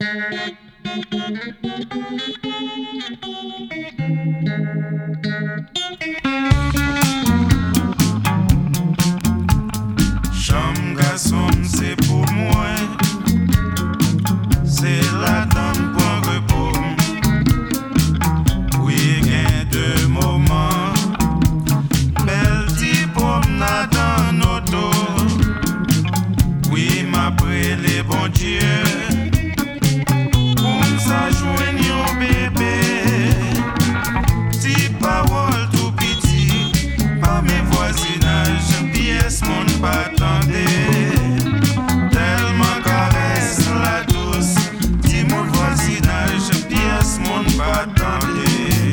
Chambre garçon, c'est pour moi. C'est la dame pour un repos. Oui, il y a deux moments. Belle dit promenade en auto. Oui, m'après les bons dieux. Pour ça joindre un bébé. Petit parole tout petit. Pas mes voisinages, pièce mon pas attendez. Tellement caresse la douce. Dis mon voisinage, pièce mon pas attendez.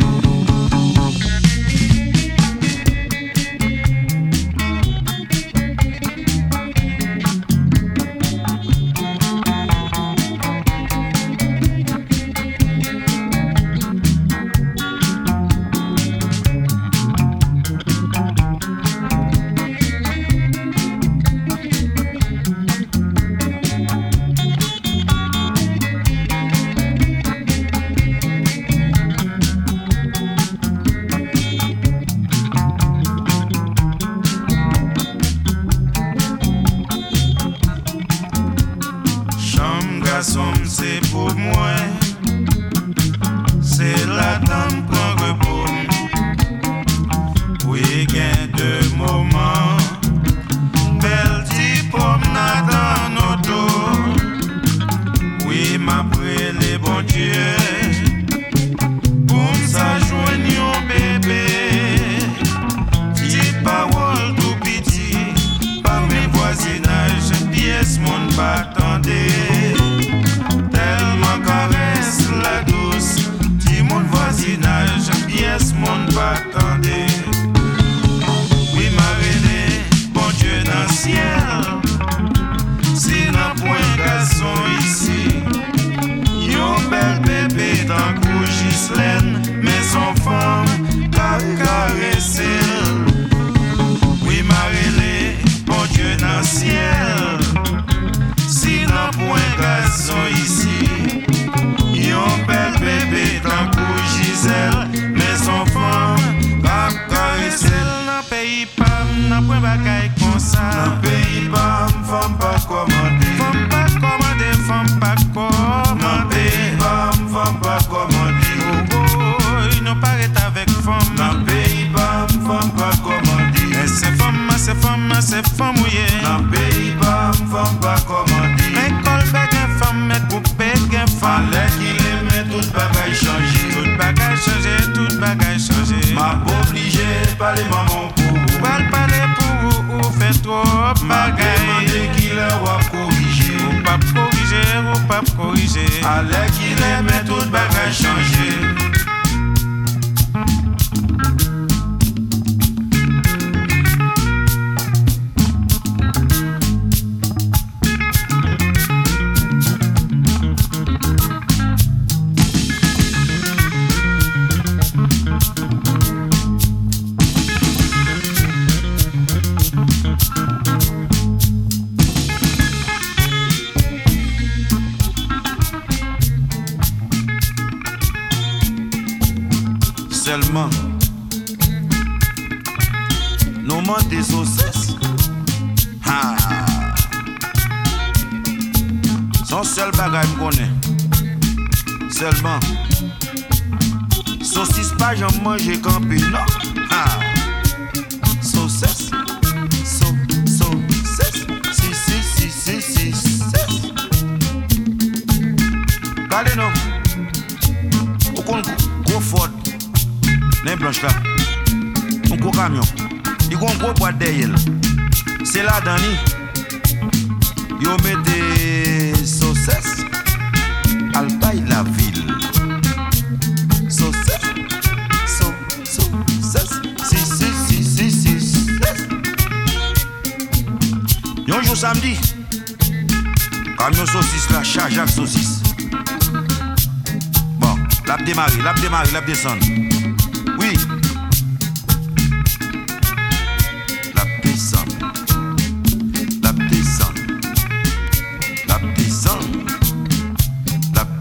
Chambre garçon, c'est pour moi. C'est la dame prend repos. Oui, gain de moments. Belle petite promenade en auto. Oui, m'après les bons dieux. Pour ça joindre un bébé. Petite parole tout petit. Par mes voisinages, pièce mon pas attendez. Tellement caresse la douce. Dis mon voisinage, pièce mon pas attendez. Oui, ma Renée, bon Dieu dans le ciel. Si n'a point garçon ici. Yon bel bébé dans le Ghislaine. Mais son femme, caresse. Oui, ma Renée, bon Dieu dans le ciel. Si n'a point garçon ici. Yon bel bébé dans le Gisèle. Mais son femme, caresse. Dans le pays pas, n'a point bagaille comme ça. Dans le pays pas, femme pas commander. Femme pas commander, femme pas commander. Dans le pays pas, femme pas commander. Oh oh, ils n'ont pas arrêté avec femme. Dans le pays pas, femme pas commander. Et c'est femme, oui. Dans le pays pas, femme pas commander. Mais colbert gen femme, mais coupé gen femme. Allez qu'il aime, tout bagaille changé. Tout bagaille changé, tout bagaille changé. M'a obligé, parler maman pour vous. Parler pour vous, fait trop bagaille. M'a demandé qu'il a corrigé. Ou pas corriger, ou pas corriger. Allez qu'il aime, tout bagaille changé. Seulement, nous manque des saucisses. Ah. Son seul bagage me connaît. Seulement, saucisse pas j'en mange campé, non. Ah. Saucisse, saucisse, si. Regardez non. Au compte, gros Ford. Les blanches là, un gros camion, il y a un gros boîte derrière. C'est là, Dani. Ils mettent des saucisses, elle taille la ville. Saucisses, si. Un jour samedi, camion saucisse là, charge avec saucisse. Bon, l'a démarré, l'a descendre. Oui. La descente. La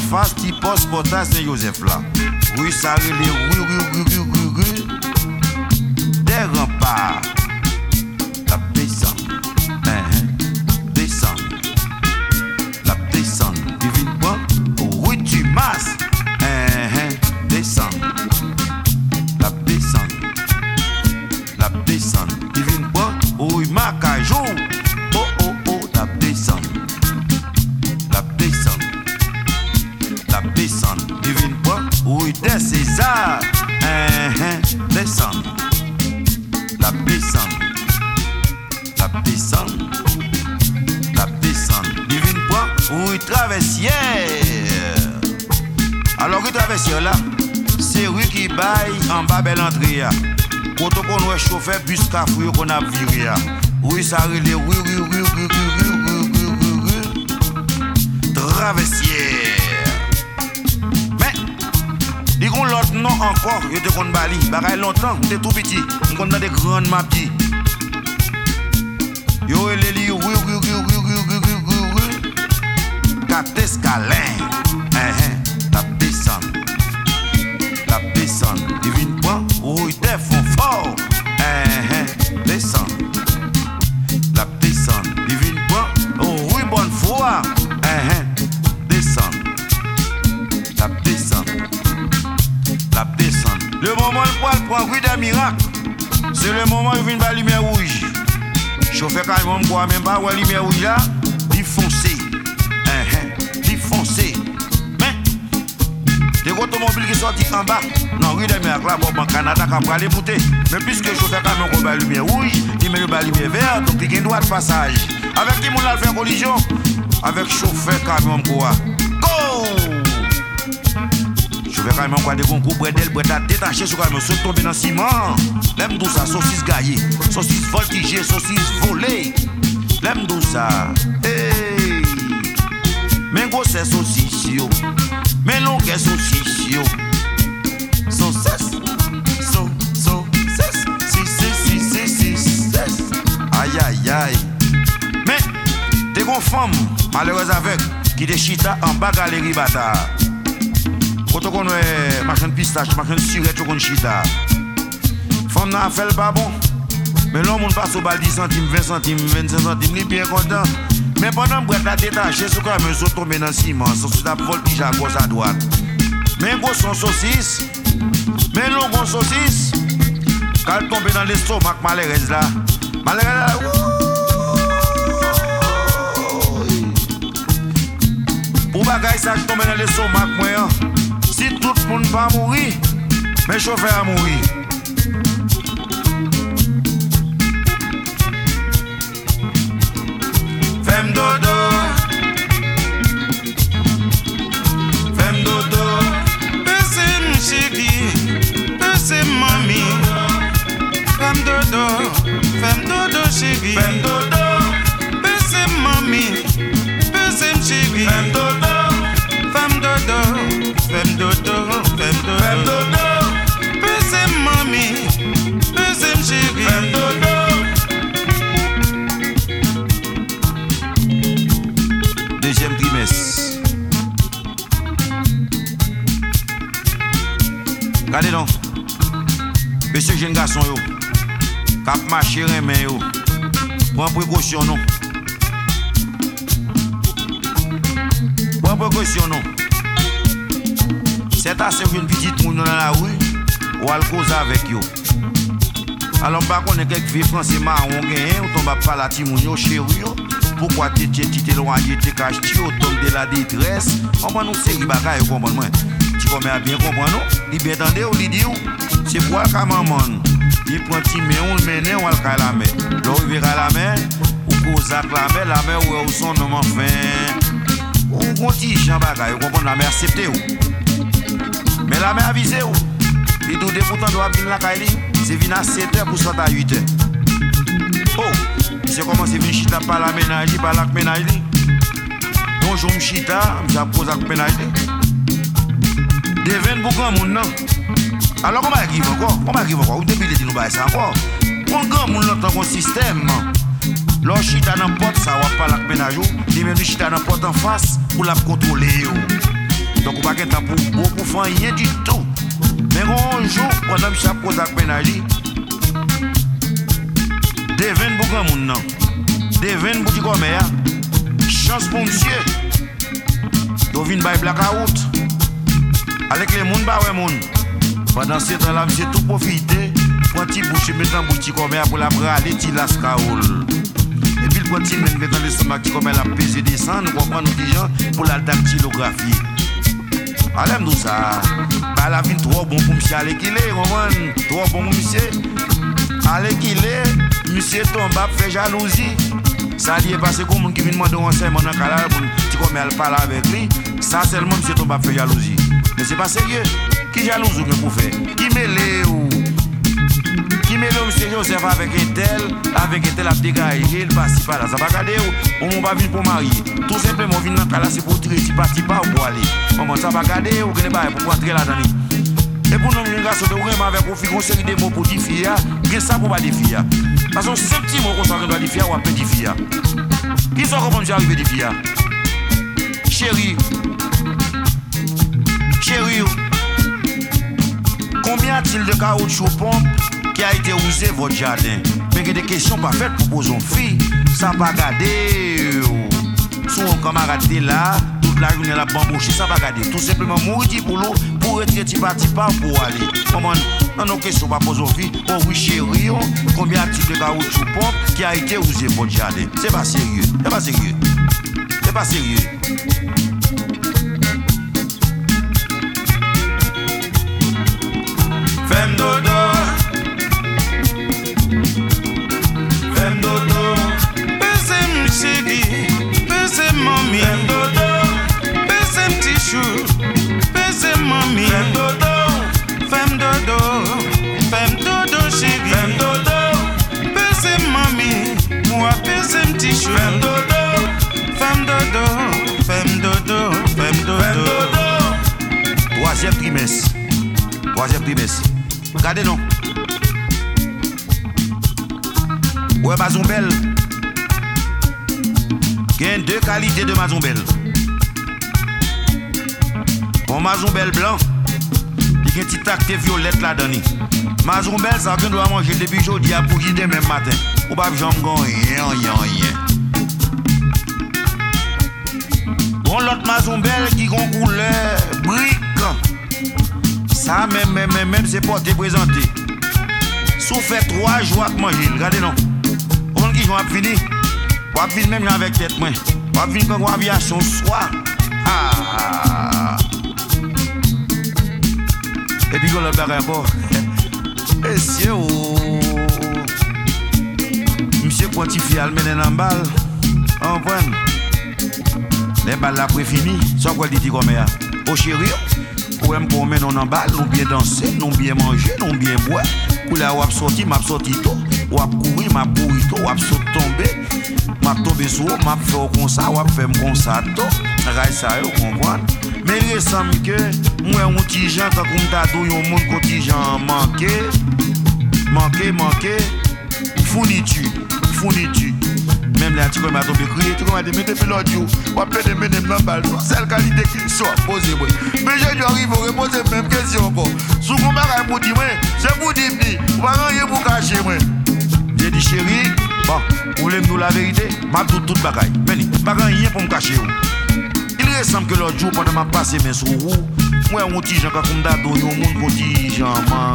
face, ti poste portage Saint-Joseph là. Rue Saré, rue des remparts. La descend, descend. La descend, divine point. Rue du Mas, descend. La descend. La descend, divine point. Rue Macajou. Oh, la descend. La descend. La descend, divine point. Rue des César, descend. La descend. La descend. La descend, divine point. Rue Traversière. Alors, rue Traversière là, c'est rue qui baille en bas belle entrée. Quand on a chauffeur bus cafouille qu'on a viré. Rue ça relève rue Traversière. Mais ils ont l'autre nom encore, ils te connaissent Bali. Bagaille longtemps, t'es tout petit, on connaît des grandes mapies. Yo les li rue Catescalin. La descend. La descend. Divine point, rue des fonds forts. Descend. La descend. Divine point, rue bonne foi. Descend. La descend. La descend. Le moment le poil prend rue des miracles. C'est le moment où il vient de la lumière rouge. Chauffeur quand même quoi même pas la lumière rouge là, il foncé. Il foncé. Mais des automobiles qui sortent en bas, non rue des miracles là pour Canada qui va aller monter. Mais puisque chauffeur quand même la lumière rouge, il met la lumière verte, donc il y a un droit de passage. Avec qui mon a fait collision? Avec chauffeur quand même quoi. Go! Je vais quand même quoi des concours bredel bredel détaché sur quand même se tomber dans le ciment. L'aime tout ça, saucisse gaillée, saucisse voltigée, saucisse volée. L'aime tout ça. Hey. Mais gros c'est saucisse yo. Mais long que saucisse yo. Saucisse. Saucisse. Aïe. Mais t'es une femme malheureuse avec qui déchita en bas galerie bâtard. Quand on a machin pistache, machin surette, on chita. Femme n'a fait pas bon. Mais l'homme on passe au bal 10 centimes, 20 centimes, 25 centimes, il est bien content. Mais pendant que la détaché, ce quand même se tombe dans le ciment, saucisse à voltige à gauche à droite. Mais gros son saucisse, mais long gros saucisse, quand elle tombe dans l'estomac, malheureuse là, pour bagaille ça tombe dans l'estomac, moi. Si tout le monde va mourir, mais le chauffeur va mourir. Femme dodo, baissez chérie, baissez mamie. Femme dodo chérie, baissez mamie, baissez chérie. Femme dodo, baissez mamie, baissez chérie. Deuxième trimestre. Regardez donc. Monsieur jeune garçon yo. Cap marcher remen yo. Prends précaution non. Prends précaution non. C'est assez une petite moun dans la rue ou al cause avec yo. Alors par contre quelques vieux français marron gagne ou tombe pas la ti moun yo chéri yo. Pourquoi t'es éloigné, t'es caché, tu tombes de la détresse? On va nous série bagaille, comprends moi. Tu commences à bien comprendre, non? Il bien entendé ou il dit où? C'est pour la maman. Il prend petit mais on le mène, on va le la mer. Là, il verra la mer, ou cause à la mer où son nom enfin. On continue à bagaille, comprends la mer accepté ou? Mais la mer avisé ou? Il tout députant doit venir la caille, c'est venir à 7h pour sortir à 8h. Oh! C'est comment c'est venu chita par la ménage, par la ménage. Bonjour chita, j'ai posé la ménage. Devine pour grand monde non. Alors comment arrive encore? Ou depuis les nous bailler ça encore. Pour grand monde l'autre système. L'on chita dans porte ça va pas la ménage. Il même chita dans porte en face pour la contrôler. Donc on pas qu'un temps pour faire rien du tout. Mais un jour, pendant que je pose à pénali, devine pour grand monde non. Devine pour du commerce. Chance pour monsieur. Donc vient by blackout. Avec les monde bah ouais monde. Pendant ce temps là, monsieur tout profiter. Pour un petit boucher mettre en boutique commerce pour la braler ti las kaoul. Et puis le petit même dans l'estomac qui comme la pesé descend, nous comprendre nous des gens pour la dactylographie. Allez nous ça. Bah la vie trop bon pour monsieur aller qu'il est, comprendre. Trop bon pour monsieur. Aller qu'il est, monsieur tombe fait jalousie. Ça lui est passé comme monde qui vient demander un renseignement dans calage pour petit comme elle parle avec lui. Ça seulement monsieur tombe fait jalousie. Mais c'est pas sérieux. Qui jalouse ou que vous faites? Qui mêlé ou qui mêlé monsieur Joseph avec un tel a dégagé, il passe pas là. Ça va garder ou on va venir pour marier. Tout simplement venir dans calage c'est pour tirer petit pas pour aller. Maman ça va garder ou que ne pas pour entrer là-dedans. Et pour nous, les gars, c'est vraiment avec une série de mots pour dire fia, qu'est-ce ça pour pas dire fia? Parce que c'est petit mot qu'on s'en doit dire fia ou un petit fia. Qui sont comment j'arrive à dire fia? Chérie, combien a-t-il de caoutchouc pompe qui a été usé votre jardin? Mais il y a des questions pas faites pour poser une fille, ça va garder. Si on camarade là, toute la journée la bambouche, ça va garder. Tout simplement mourir pour l'eau, pour retirer petit pas pour aller. Comment non, nos questions pas poser aux filles. Oh oui chérie, combien a-t-il de caoutchouc pompe qui a été usé votre jardin? C'est pas sérieux, c'est pas sérieux. C'est pas sérieux. Femme dodo, femme dodo, baissez mon chéri, baissez mamie. Femme dodo, baissez petit chou, baissez mamie. Femme dodo, femme dodo, femme dodo chéri. Femme dodo, baissez mamie, moi baissez petit chou. Femme dodo, femme dodo, femme dodo, femme dodo. Troisième trimestre. Regardez non. Ouais, Mazombel. Il y a deux qualités de Mazombel. Bon, Mazombel blanc. Il y a un petit tacte violette là-dedans. Mazombel, ça qu'on doit manger depuis aujourd'hui pour qu'il demain matin. Ou pas j'en rien. Bon, l'autre Mazombel qui a une couleur brique. Ça même c'est porté présenté. Sous fait 3 jours à manger, regardez non. On qui joue à finir. On va finir même avec tête moi. On va finir quand on aviation soir. Ah. Et puis on le barre encore. Et c'est monsieur quantifié al mener en balle. On prend. Les balles là pour fini, sans quoi dit comme ça. Au chéri. Pour me promener en balle, nous bien danser, nous bien manger, nous bien boire. Pour la wap sorti, m'a sorti tout. Wap courir, m'a courir tout. Wap saute tomber, m'a tombé sur haut, m'a fait comme ça, wap fait comme ça tout. Ray ça, vous comprenez? Mais il ressemble que moi un petit gens quand on t'a dit un monde contingent manqué, fourniture. Même là, tu m'as tombé crier, tu m'as dit, mais depuis l'autre jour, on peut te mener dans la balle. C'est la qualité qu'il soit posé. Mais je dois arriver à reposer la même question encore. Si vous m'avez pour dire, c'est pour dire, vous n'avez rien pour cacher. J'ai dit, chérie, bon, vous voulez me dire la vérité? Je vais tout bagaille. Mais je n'ai rien pour me cacher. Il ressemble que l'autre jour, pendant que je passe mes sur vous, moi, un petit gens, quand on m'a donné un monde contingent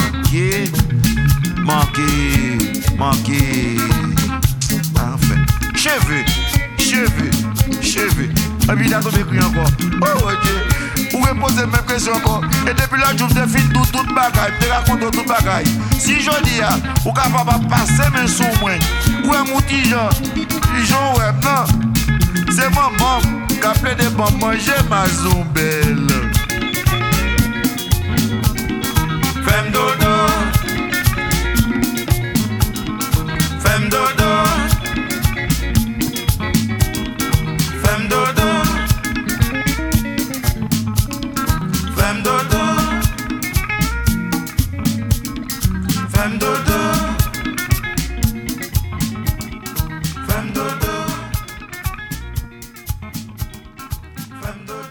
manqué. Enfin. Cheveux. Et puis il a tombé écrit encore. Oh ok. Vous reposez la même question encore. Et depuis là, je vous ai fait tout bagaille. Je te raconte tout bagaille. Si je dis, vous êtes capable de passer mes sous moi. Ou un petit gens web, non. C'est maman qui a plein de bon manger ma zombelle. Femme dodo. Femme dodo. Femme dodo. Femme dodo. Femme dodo. Femme dodo. Femme dodo.